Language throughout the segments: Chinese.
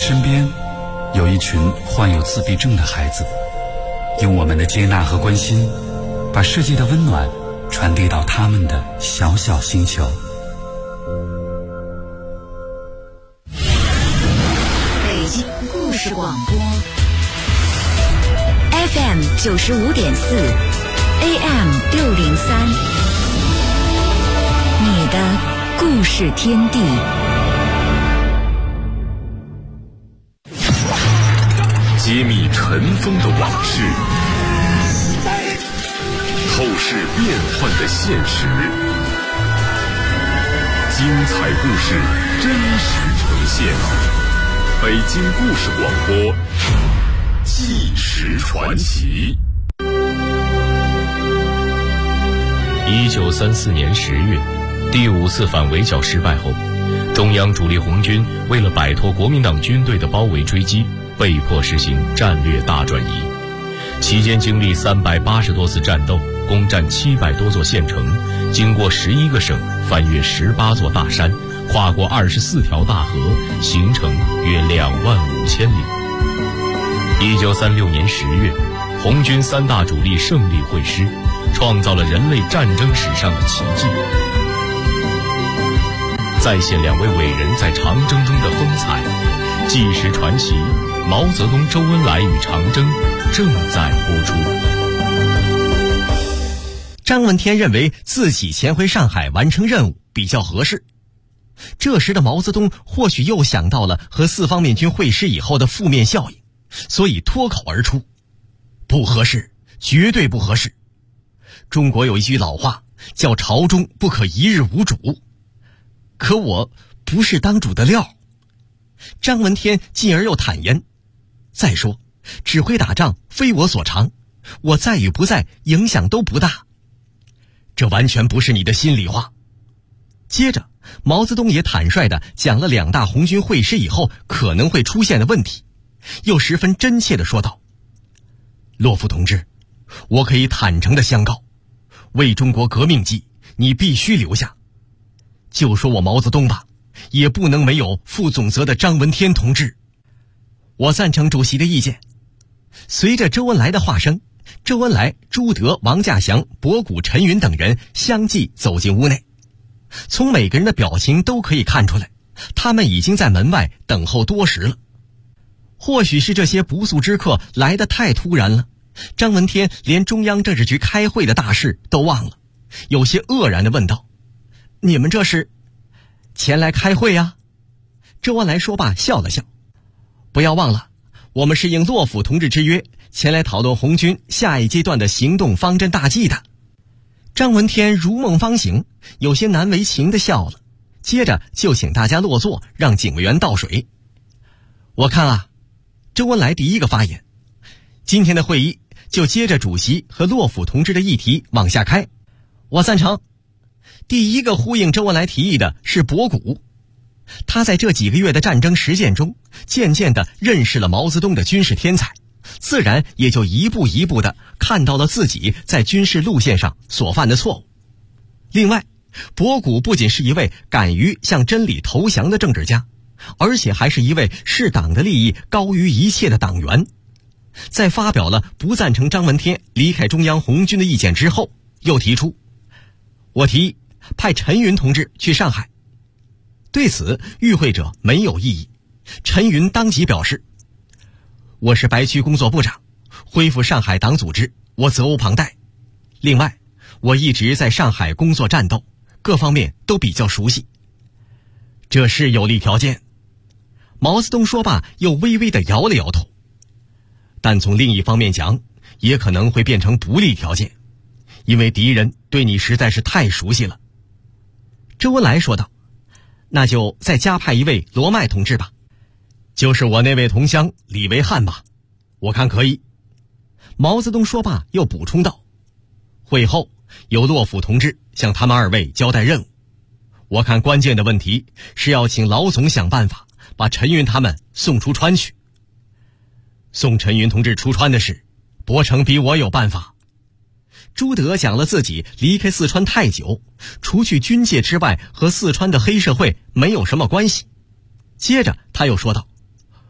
身边有一群患有自闭症的孩子，用我们的接纳和关心，把世界的温暖传递到他们的小小星球。 北京故事广播 FM 95.4 AM 603，你的故事天地。 揭秘尘封的往事，透视变幻的现实，精彩故事真实呈现。北京故事广播，纪实传奇。 1934年10月，第5次反围剿失败后，中央主力红军为了摆脱国民党军队的包围追击，被迫实行战略大转移。期间经历380多次战斗，攻占700多座县城，经过11个省，翻越18座大山，跨过24条大河，行程约25000里。1936年10月，红军3大主力胜利会师，创造了人类战争史上的奇迹，再现2位伟人在长征中的风采。纪实传奇，毛泽东、周恩来与长征正在播出。 张闻天认为自己前回上海完成任务比较合适。这时的毛泽东或许又想到了和四方面军会师以后的负面效应，所以脱口而出：不合适，绝对不合适。中国有一句老话叫朝中不可一日无主，可我不是当主的料。张闻天进而又坦言，再说指挥打仗非我所长，我在与不在影响都不大。这完全不是你的心里话。接着毛泽东也坦率地讲了2大红军会师以后可能会出现的问题，又十分真切地说道：洛夫同志，我可以坦诚地相告，为中国革命计，你必须留下。就说我毛泽东吧，也不能没有负总责的张闻天同志。我赞成主席的意见。随着周恩来的话声，周恩来、朱德、王稼祥、博古、陈云等人相继走进屋内。从每个人的表情都可以看出来，他们已经在门外等候多时了。或许是这些不速之客来得太突然了，张闻天连中央政治局开会的大事都忘了，有些愕然地问道：你们这是前来开会呀？周恩来说罢笑了笑：不要忘了，我们是应洛甫同志之约前来讨论红军下一阶段的行动方针大计的。张闻天如梦方醒，有些难为情地笑了，接着就请大家落座，让警卫员倒水。我看啊，周恩来第一个发言，今天的会议就接着主席和洛甫同志的议题往下开。我赞成。第一个呼应周恩来提议的是博古，他在这几个月的战争实践中，渐渐地认识了毛泽东的军事天才，自然也就一步一步地看到了自己在军事路线上所犯的错误。另外，博古不仅是一位敢于向真理投降的政治家，而且还是一位视党的利益高于一切的党员。在发表了不赞成张闻天离开中央红军的意见之后，又提出：我提议派陈云同志去上海。对此，与会者没有异议。陈云当即表示：我是白区工作部长，恢复上海党组织，我责无旁贷。另外，我一直在上海工作战斗，各方面都比较熟悉。这是有利条件。毛泽东说罢，又微微地摇了摇头。但从另一方面讲，也可能会变成不利条件，因为敌人对你实在是太熟悉了。周恩来说道：那就再加派一位罗麦同志吧，就是我那位同乡李维汉吧，我看可以。毛泽东说罢又补充道：会后由洛甫同志向他们2位交代任务，我看关键的问题是要请老总想办法把陈云他们送出川去。送陈云同志出川的事，伯承比我有办法。朱德讲了自己离开四川太久，除去军界之外和四川的黑社会没有什么关系。接着他又说道：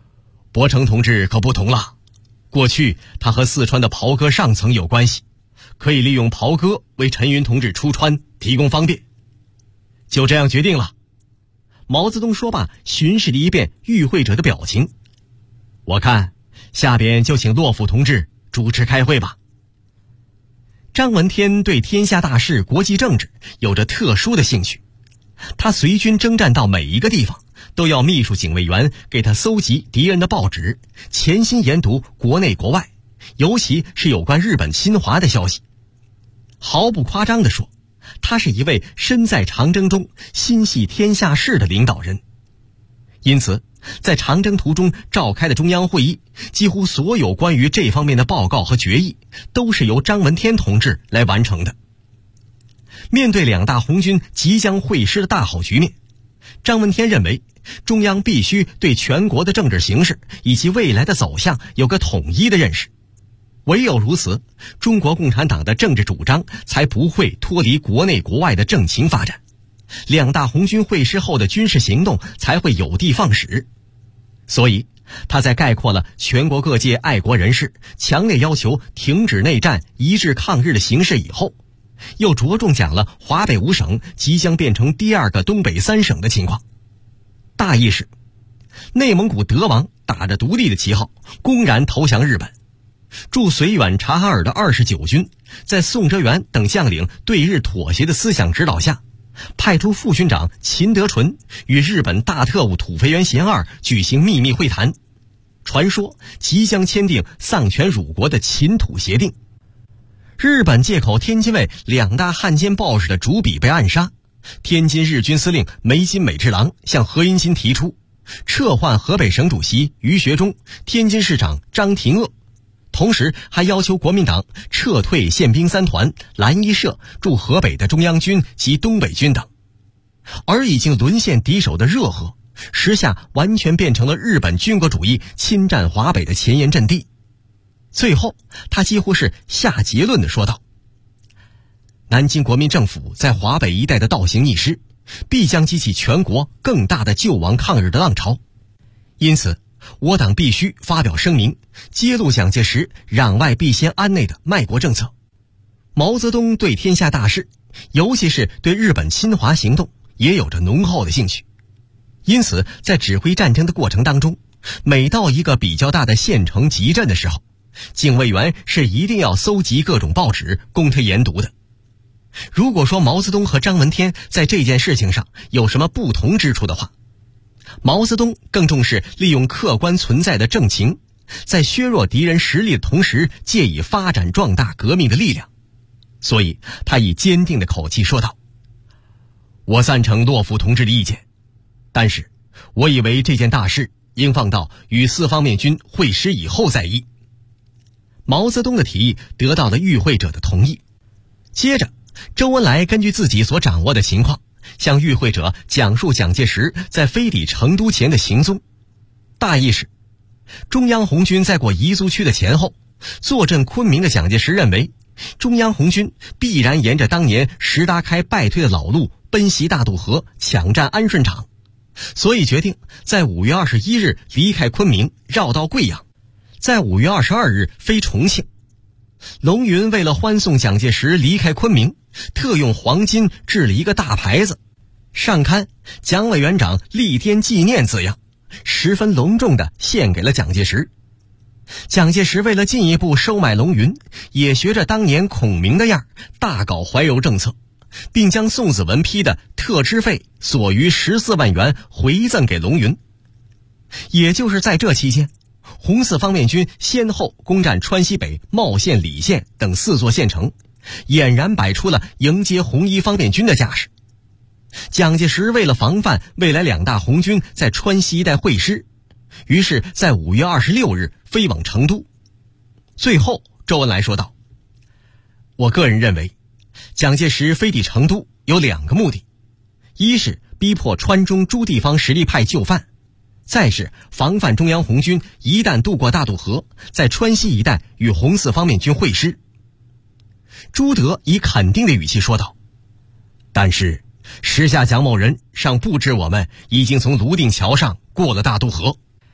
伯承同志可不同了，过去他和四川的袍哥上层有关系，可以利用袍哥为陈云同志出川提供方便。就这样决定了。毛泽东说罢，巡视了一遍与会者的表情。我看下边就请骆甫同志主持开会吧。张闻天对天下大事、国际政治有着特殊的兴趣，他随军征战到每一个地方，都要秘书警卫员给他搜集敌人的报纸，潜心研读国内国外，尤其是有关日本侵华的消息。毫不夸张地说，他是一位身在长征中心系天下事的领导人。因此在长征途中召开的中央会议，几乎所有关于这方面的报告和决议都是由张闻天同志来完成的。面对两大红军即将会师的大好局面，张闻天认为中央必须对全国的政治形势以及未来的走向有个统一的认识，唯有如此，中国共产党的政治主张才不会脱离国内国外的政情发展，两大红军会师后的军事行动才会有的放矢。所以他在概括了全国各界爱国人士强烈要求停止内战、一致抗日的形势以后，又着重讲了华北5省即将变成第二个东北3省的情况。大意是，内蒙古德王打着独立的旗号公然投降日本，驻绥远察哈尔的29军在宋哲元等将领对日妥协的思想指导下，派出副军长秦德纯与日本大特务土肥原贤二举行秘密会谈，传说即将签订丧权辱国的秦土协定。日本借口天津卫两大汉奸报纸的主笔被暗杀，天津日军司令梅津美治郎向何应钦提出撤换河北省主席于学忠、天津市长张廷鄂，同时还要求国民党撤退宪兵3团、蓝衣社驻河北的中央军及东北军等。而已经沦陷敌手的热河，时下完全变成了日本军国主义侵占华北的前沿阵地。最后他几乎是下结论地说道，南京国民政府在华北一带的倒行逆施，必将激起全国更大的救亡抗日的浪潮，因此我党必须发表声明，揭露蒋介石攘外必先安内的卖国政策。毛泽东对天下大事，尤其是对日本侵华行动也有着浓厚的兴趣，因此在指挥战争的过程当中，每到一个比较大的县城集镇的时候，警卫员是一定要搜集各种报纸供他研读的。如果说毛泽东和张闻天在这件事情上有什么不同之处的话，毛泽东更重视利用客观存在的政情，在削弱敌人实力的同时，借以发展壮大革命的力量。所以他以坚定的口气说道，我赞成骆甫同志的意见，但是我以为这件大事应放到与四方面军会师以后再议。毛泽东的提议得到了与会者的同意。接着周恩来根据自己所掌握的情况，向与会者讲述蒋介石在飞抵成都前的行踪。大意是，中央红军在过彝族区的前后，坐镇昆明的蒋介石认为中央红军必然沿着当年石达开败退的老路奔袭大渡河，抢占安顺场，所以决定在5月21日离开昆明，绕道贵阳，在5月22日飞重庆。龙云为了欢送蒋介石离开昆明，特用黄金制了一个大牌子，上刊蒋委员长立颠纪念字样，十分隆重地献给了蒋介石。蒋介石为了进一步收买龙云，也学着当年孔明的样，大搞怀柔政策，并将宋子文批的特支费所余14万元回赠给龙云。也就是在这期间，红四方面军先后攻占川西北、茂县、礼县等4座县城，俨然摆出了迎接红一方面军的架势。蒋介石为了防范未来两大红军在川西一带会师，于是在5月26日飞往成都。最后周恩来说道，我个人认为蒋介石飞抵成都有2个目的，一是逼迫川中诸地方实力派就范，再是防范中央红军一旦渡过大渡河，在川西一带与红四方面军会师。朱德以肯定的语气说道，但是时下蒋某人尚不知我们已经从泸定桥上过了大渡河，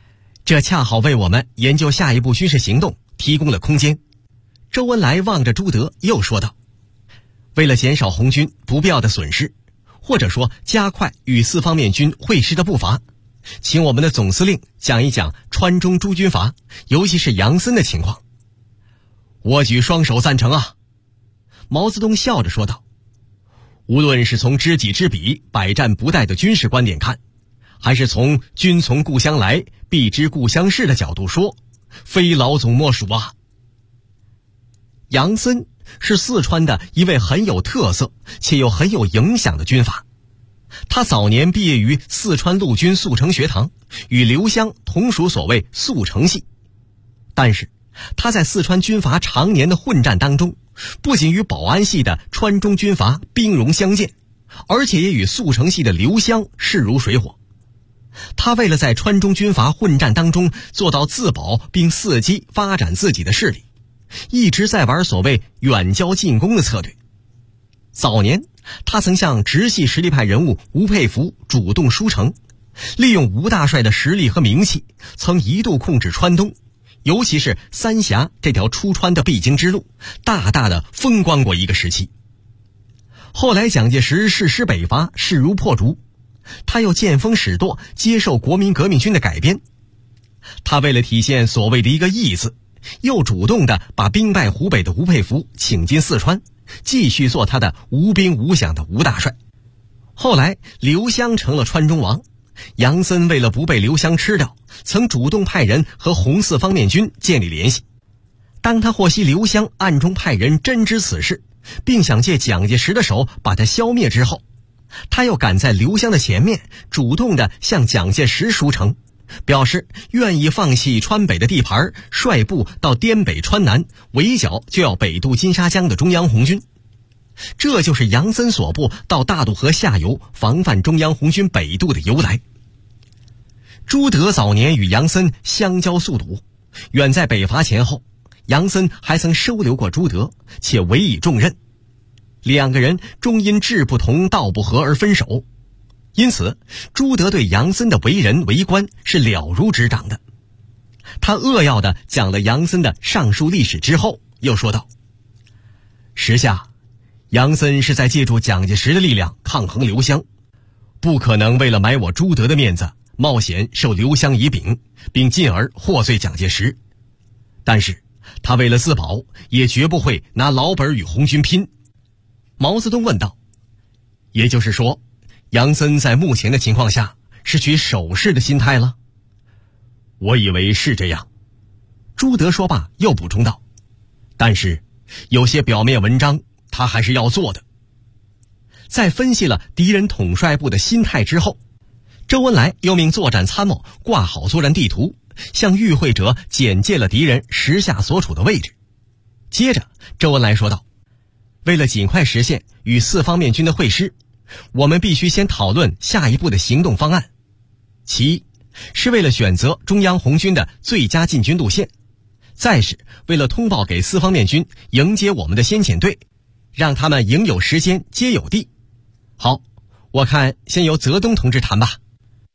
这恰好为我们研究下一步军事行动提供了空间。周恩来望着朱德又说道，为了减少红军不必要的损失，或者说加快与四方面军会师的步伐，请我们的总司令讲一讲川中诸军阀，尤其是杨森的情况。我举双手赞成啊！毛泽东笑着说道，无论是从知己知彼，百战不殆的军事观点看，还是从君从故乡来，必知故乡事的角度说，非老总莫属啊。杨森是四川的一位很有特色且又很有影响的军阀，他早年毕业于四川陆军速成学堂，与刘湘同属所谓速成系。但是他在四川军阀常年的混战当中，不仅与保安系的川中军阀兵戎相见，而且也与速成系的刘湘势如水火。他为了在川中军阀混战当中做到自保并伺机发展自己的势力，一直在玩所谓远交近攻的策略。早年他曾向直系实力派人物吴佩孚主动输诚，利用吴大帅的实力和名气，曾一度控制川东，尤其是三峡这条出川的必经之路，大大的风光过一个时期。后来蒋介石誓师北伐，势如破竹，他又见风使舵，接受国民革命军的改编。他为了体现所谓的一个义字，又主动地把兵败湖北的吴佩孚请进四川，继续做他的无兵无饷的吴大帅。后来刘湘成了川中王，杨森为了不被刘湘吃掉，曾主动派人和红四方面军建立联系。当他获悉刘湘暗中派人侦知此事，并想借蒋介石的手把他消灭之后，他又赶在刘湘的前面，主动地向蒋介石书诚，表示愿意放弃川北的地盘，率部到滇北川南，围剿就要北渡金沙江的中央红军。这就是杨森所部到大渡河下游防范中央红军北渡的由来。朱德早年与杨森相交宿赌，远在北伐前后，杨森还曾收留过朱德，且委以重任。两个人终因志不同道不合而分手，因此朱德对杨森的为人为官是了如指掌的。他扼要地讲了杨森的上述历史之后，又说道，时下杨森是在借助蒋介石的力量抗衡刘湘，不可能为了买我朱德的面子，冒险受刘湘以柄，并进而获罪蒋介石。但是他为了自保，也绝不会拿老本与红军拼。毛泽东问道，也就是说，杨森在目前的情况下是取守势的心态了？我以为是这样。朱德说罢又补充道，但是有些表面文章他还是要做的。在分析了敌人统帅部的心态之后，周恩来又命作战参谋挂好作战地图，向与会者简介了敌人时下所处的位置。接着周恩来说道，为了尽快实现与四方面军的会师，我们必须先讨论下一步的行动方案。其一是为了选择中央红军的最佳进军路线，再是为了通报给四方面军迎接我们的先遣队，让他们赢有时间接有地。好，我看先由泽东同志谈吧。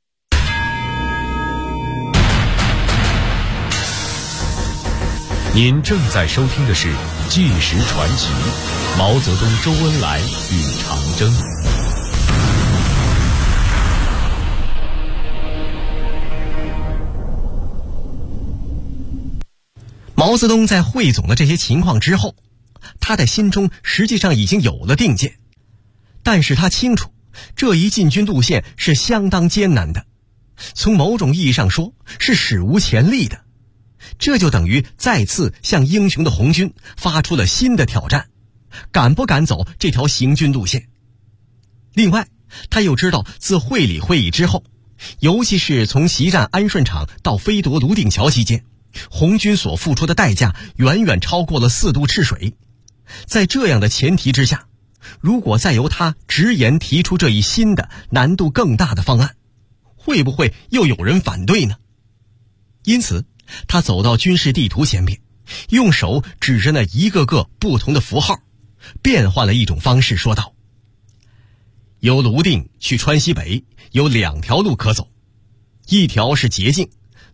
您正在收听的是《纪实传奇》，毛泽东、周恩来与长征。 毛泽东在汇总了这些情况之后，他的心中实际上已经有了定见，但是他清楚这一进军路线是相当艰难的，从某种意义上说是史无前例的。这就等于再次向英雄的红军发出了新的挑战，敢不敢走这条行军路线？另外，他又知道自会理会议之后，尤其是从袭占安顺场到飞夺泸定桥期间，红军所付出的代价远远超过了4渡赤水。在这样的前提之下，如果再由他直言提出这一新的难度更大的方案，会不会又有人反对呢？因此他走到军事地图前面，用手指着那一个个不同的符号，变换了一种方式说道，由泸定去川西北有2条路可走，一条是捷径，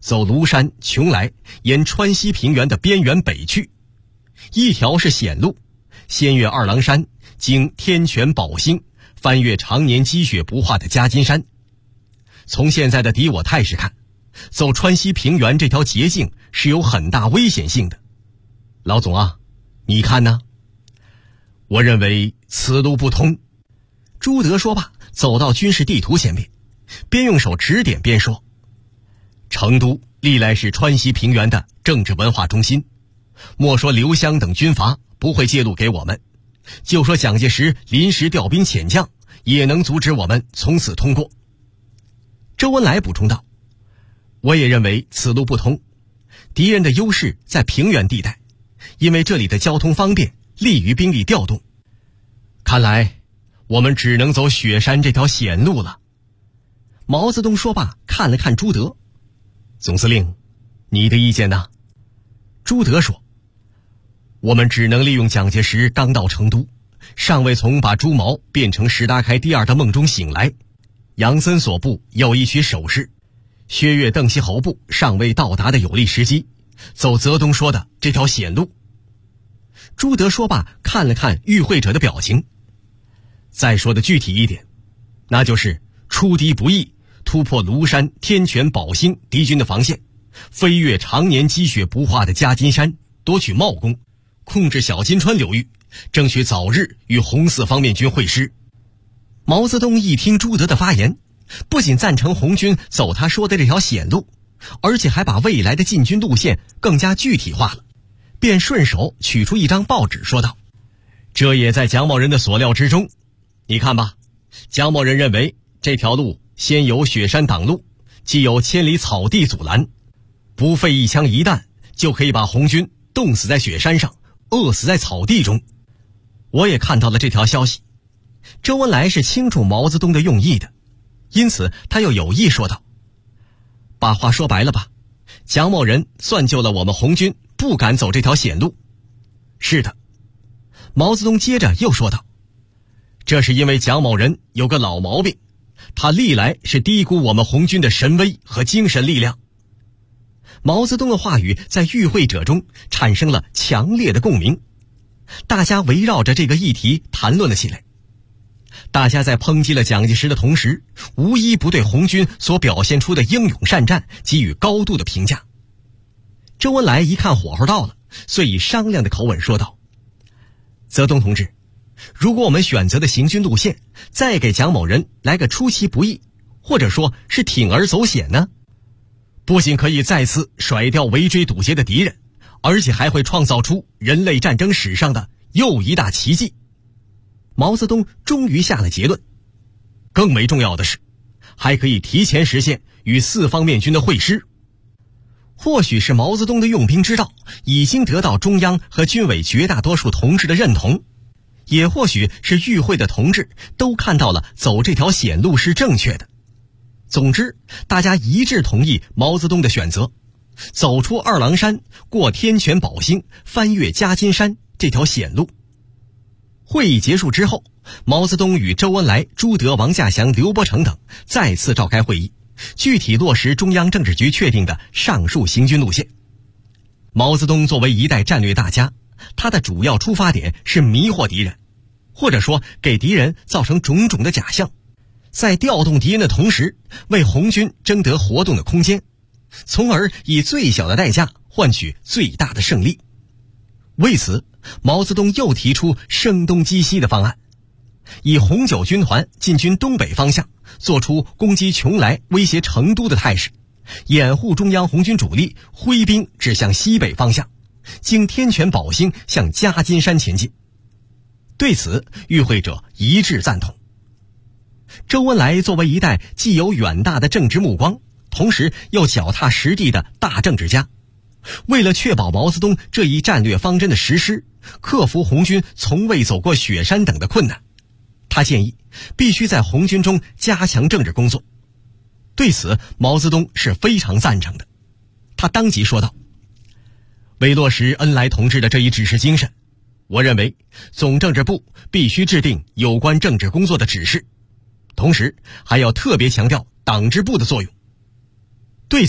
走庐山、邛崃，沿川西平原的边缘北去；一条是险路，先越二郎山，经天泉、宝兴，翻越常年积雪不化的夹金山。从现在的敌我态势看，走川西平原这条捷径是有很大危险性的。老总啊，你看呢？我认为此路不通。朱德说罢，走到军事地图前面，边用手指点边说：成都历来是川西平原的政治文化中心，莫说刘湘等军阀不会借路给我们，就说蒋介石临时调兵遣将，也能阻止我们从此通过。周恩来补充道：我也认为此路不通，敌人的优势在平原地带，因为这里的交通方便，利于兵力调动。看来我们只能走雪山这条险路了。毛泽东说罢，看了看朱德：总司令，你的意见呢？朱德说：我们只能利用蒋介石刚到成都，尚未从把朱毛变成石达开第二的梦中醒来，杨森所部有一曲守势，薛岳、邓锡侯部尚未到达的有利时机，走泽东说的这条险路。朱德说罢，看了看与会者的表情：再说的具体一点，那就是出敌不易，突破庐山、天泉、宝兴敌军的防线，飞越常年积雪不化的夹金山，夺取茂功，控制小金川流域，争取早日与红四方面军会师。毛泽东一听朱德的发言，不仅赞成红军走他说的这条险路，而且还把未来的进军路线更加具体化了，便顺手取出一张报纸说道：这也在蒋某人的所料之中。你看吧，蒋某人认为这条路先由雪山挡路，既有千里草地阻拦，不费一枪一弹就可以把红军冻死在雪山上，饿死在草地中。我也看到了这条消息。周恩来是清楚毛泽东的用意的，因此他又有意说道：把话说白了吧，蒋某人算救了我们红军不敢走这条险路。是的。毛泽东接着又说道：这是因为蒋某人有个老毛病，他历来是低估我们红军的神威和精神力量。毛泽东的话语在与会者中产生了强烈的共鸣，大家围绕着这个议题谈论了起来。大家在抨击了蒋介石的同时，无一不对红军所表现出的英勇善战给予高度的评价。周恩来一看火候到了，遂以商量的口吻说道：泽东同志，如果我们选择的行军路线再给蒋某人来个出其不意，或者说是铤而走险呢，不仅可以再次甩掉围追堵截的敌人，而且还会创造出人类战争史上的又一大奇迹。毛泽东终于下了结论，更为重要的是，还可以提前实现与四方面军的会师。或许是毛泽东的用兵之道已经得到中央和军委绝大多数同志的认同，也或许是与会的同志都看到了走这条险路是正确的。总之，大家一致同意毛泽东的选择，走出二郎山，过天泉、宝兴，翻越夹金山这条险路。会议结束之后，毛泽东与周恩来、朱德、王稼祥、刘伯承等再次召开会议，具体落实中央政治局确定的上述行军路线。毛泽东作为一代战略大家，他的主要出发点是迷惑敌人，或者说给敌人造成种种的假象，在调动敌人的同时，为红军争得活动的空间，从而以最小的代价换取最大的胜利。为此，毛泽东又提出声东击西的方案，以红九军团进军东北方向，做出攻击邛崃、威胁成都的态势，掩护中央红军主力挥兵指向西北方向，经天泉、宝兴向夹金山前进。对此，与会者一致赞同。周恩来作为一代既有远大的政治目光，同时又脚踏实地的大政治家，为了确保毛泽东这一战略方针的实施，克服红军从未走过雪山等的困难，他建议必须在红军中加强政治工作。对此，毛泽东是非常赞成的。他当即说道：为落实恩来同志的这一指示精神，我认为总政治部必须制定有关政治工作的指示，同时还要特别强调党支部的作用。对此，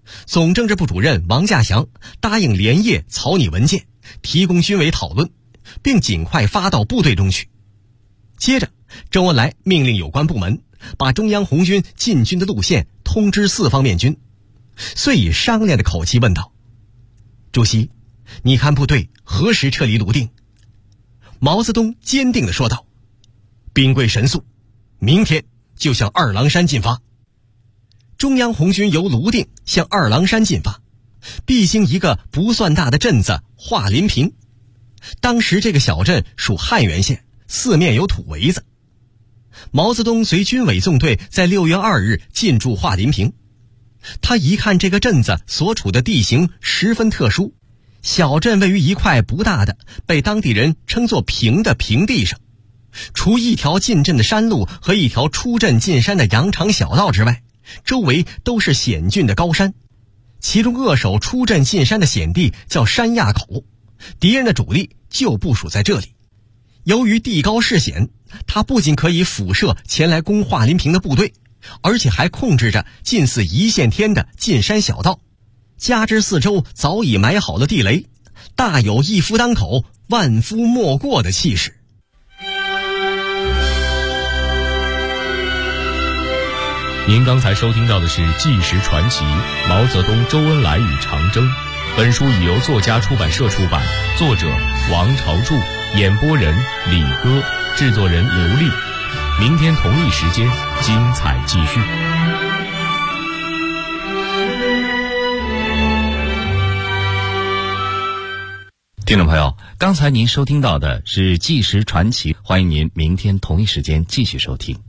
总政治部主任王稼祥答应连夜草拟文件，提供军委讨论，并尽快发到部队中去。接着，周恩来命令有关部门把中央红军进军的路线通知四方面军，遂以商量的口气问道：“主席，你看部队何时撤离泸定？”毛泽东坚定地说道：“兵贵神速，明天就向二郎山进发。”中央红军由泸定向二郎山进发，必经一个不算大的镇子华林坪。当时这个小镇属汉源县，四面有土围子。毛泽东随军委纵队在6月2日进驻华林坪。他一看这个镇子所处的地形十分特殊，小镇位于一块不大的被当地人称作平的平地上，除一条进镇的山路和一条出镇进山的羊肠小道之外，周围都是险峻的高山。其中扼守出镇进山的险地叫山垭口，敌人的主力就部署在这里。由于地高势险，他不仅可以辐射前来攻华林坪的部队，而且还控制着近似一线天的进山小道，加之四周早已埋好了地雷，大有一夫当口万夫莫过的气势。 您刚才收听到的是《纪实传奇：毛泽东、周恩来与长征》。本书已由作家出版社出版，作者王朝柱，演播人李歌，制作人刘丽。明天同一时间，精彩继续。 听众朋友，刚才您收听到的是《纪实传奇》，欢迎您明天同一时间继续收听。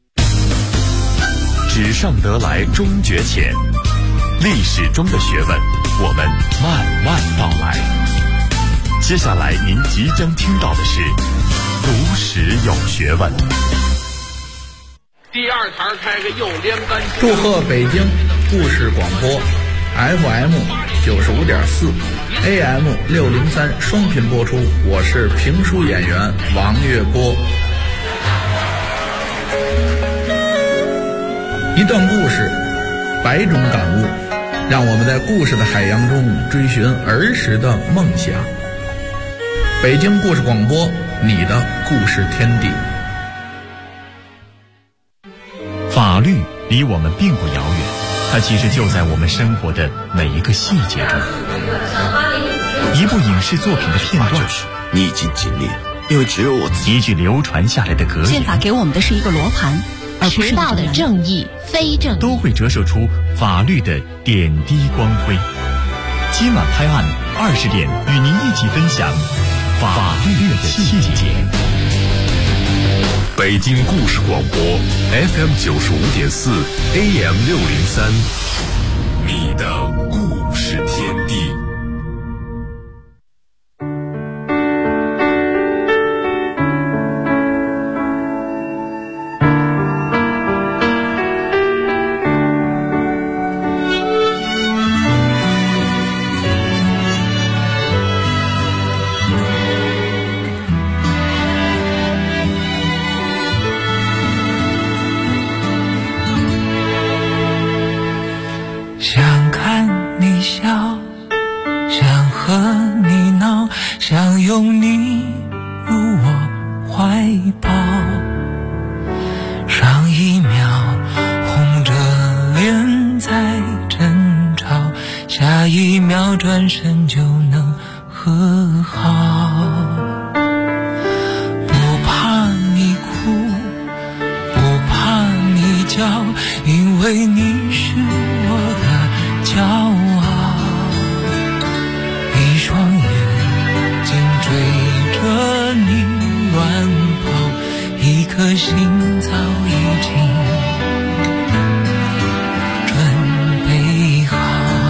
纸上得来终觉浅，历史中的学问，我们慢慢道来。接下来您即将听到的是读史有学问。 第二台开个右连杆。 祝贺北京故事广播 FM 95.4 AM 603双频播出，我是评书演员王月波。一段故事，百种感悟，让我们在故事的海洋中追寻儿时的梦想。北京故事广播，你的故事天地。 法律离我们并不遥远，它其实就在我们生活的每一个细节中。一部影视作品的片段， 逆境尽力，因为只有我自己。 一句流传下来的格言， 宪法给我们的是一个罗盘，而不是迟到的正义、非正义， 都会折射出法律的点滴光辉。今晚拍案20点，与您一起分享法律的细节。 北京故事广播 FM 95.4 AM 603，你的故事天地。 想看你笑，想和你闹，想拥你入我怀抱。上一秒红着脸在争吵，下一秒转身就能和好。不怕你哭，不怕你叫，因为你是我的骄傲。一双眼睛追着你乱跑，一颗心早已经准备好。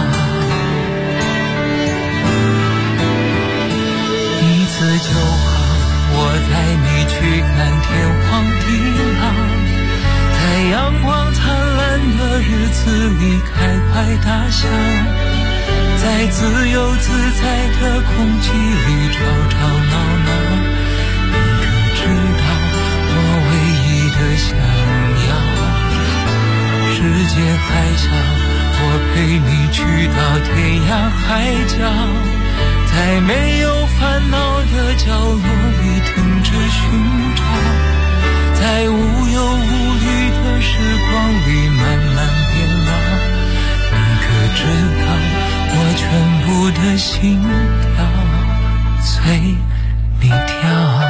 一次就好，我带你去看天荒地老，在阳光灿烂的日子里开怀大笑，在自由自在的空气里吵吵闹闹。你可知道我唯一的想要，世界还小，我我陪你去到天涯海角，在没有烦恼的角落里停止寻找，在无忧无虑的时光里慢慢变老。你可知道我全部的心跳随你跳。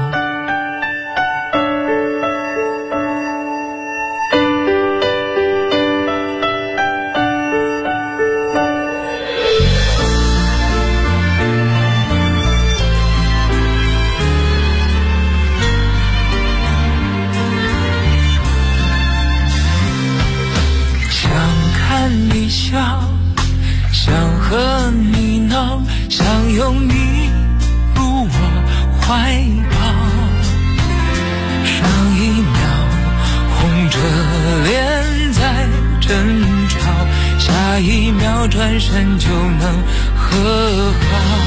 想和你闹，想拥你入我怀抱，上一秒红着脸在争吵，下一秒转身就能和好。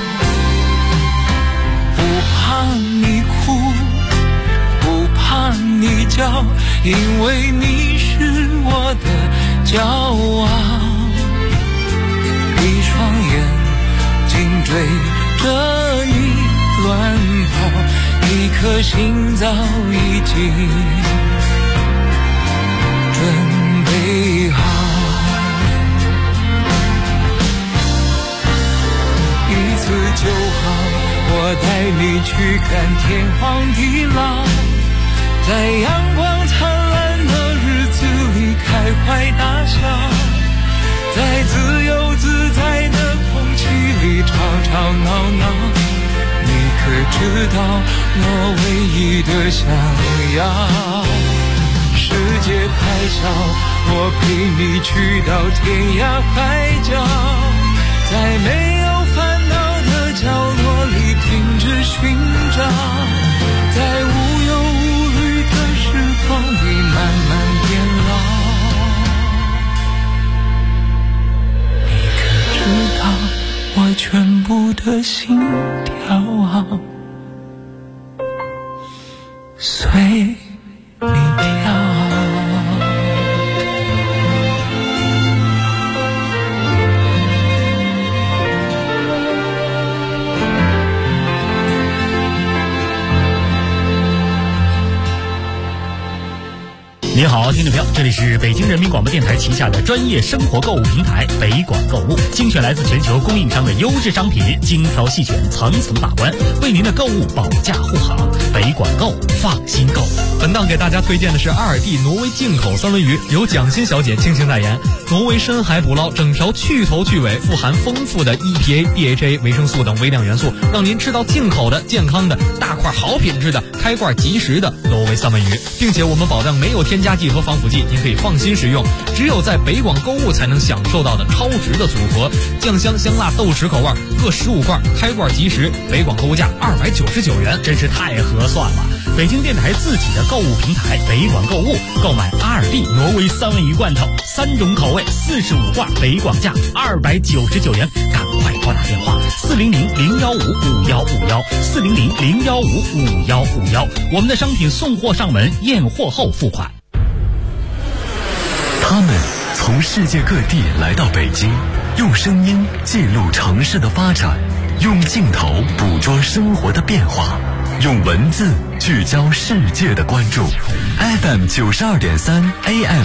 不怕你哭，不怕你叫，因为你是我的骄傲。一双眼紧追着你乱跑，一颗心早已经准备好。一次就好，我带你去看天荒地老，在阳光灿烂的日子里开怀大笑，在自由自在的空气里吵吵闹闹。你可知道我唯一的想要？世界太小，我陪你去到天涯海角，在没有烦恼的角落里停止寻找，在无忧无虑的时光里慢慢变老。知道我全部的心跳随你跳。 你好，听众朋友，这里是北京人民广播电台旗下的专业生活购物平台北广购物，精选来自全球供应商的优质商品，精挑细选，层层把关，为您的购物保驾护航。北广购，放心购。 本档给大家推荐的是阿尔蒂挪威进口三文鱼，由蒋欣小姐倾情代言。挪威深海捕捞，整条去头去尾，富含丰富的 EPA、DHA、维生素等微量元素，让您吃到进口的、健康的、大块好品质的、开罐即食的挪威三文鱼，并且我们保障没有添加剂和防腐剂，您可以放心食用。只有在北广购物才能享受到的超值的组合，酱香、香辣、豆豉口味各15罐，开罐即食，北广购物价299元， 真是太合算了。北京电台自己的购物平台北广购物，购买阿尔蒂挪威三文鱼罐头，3种口味，45罐，北广价299元，赶快拨打电话400-015-5151，400-015-5151，我们的商品送货上门，验货后付款。 他们从世界各地来到北京，用声音记录城市的发展，用镜头捕捉生活的变化，用文字聚焦世界的关注。FM 92.3 AM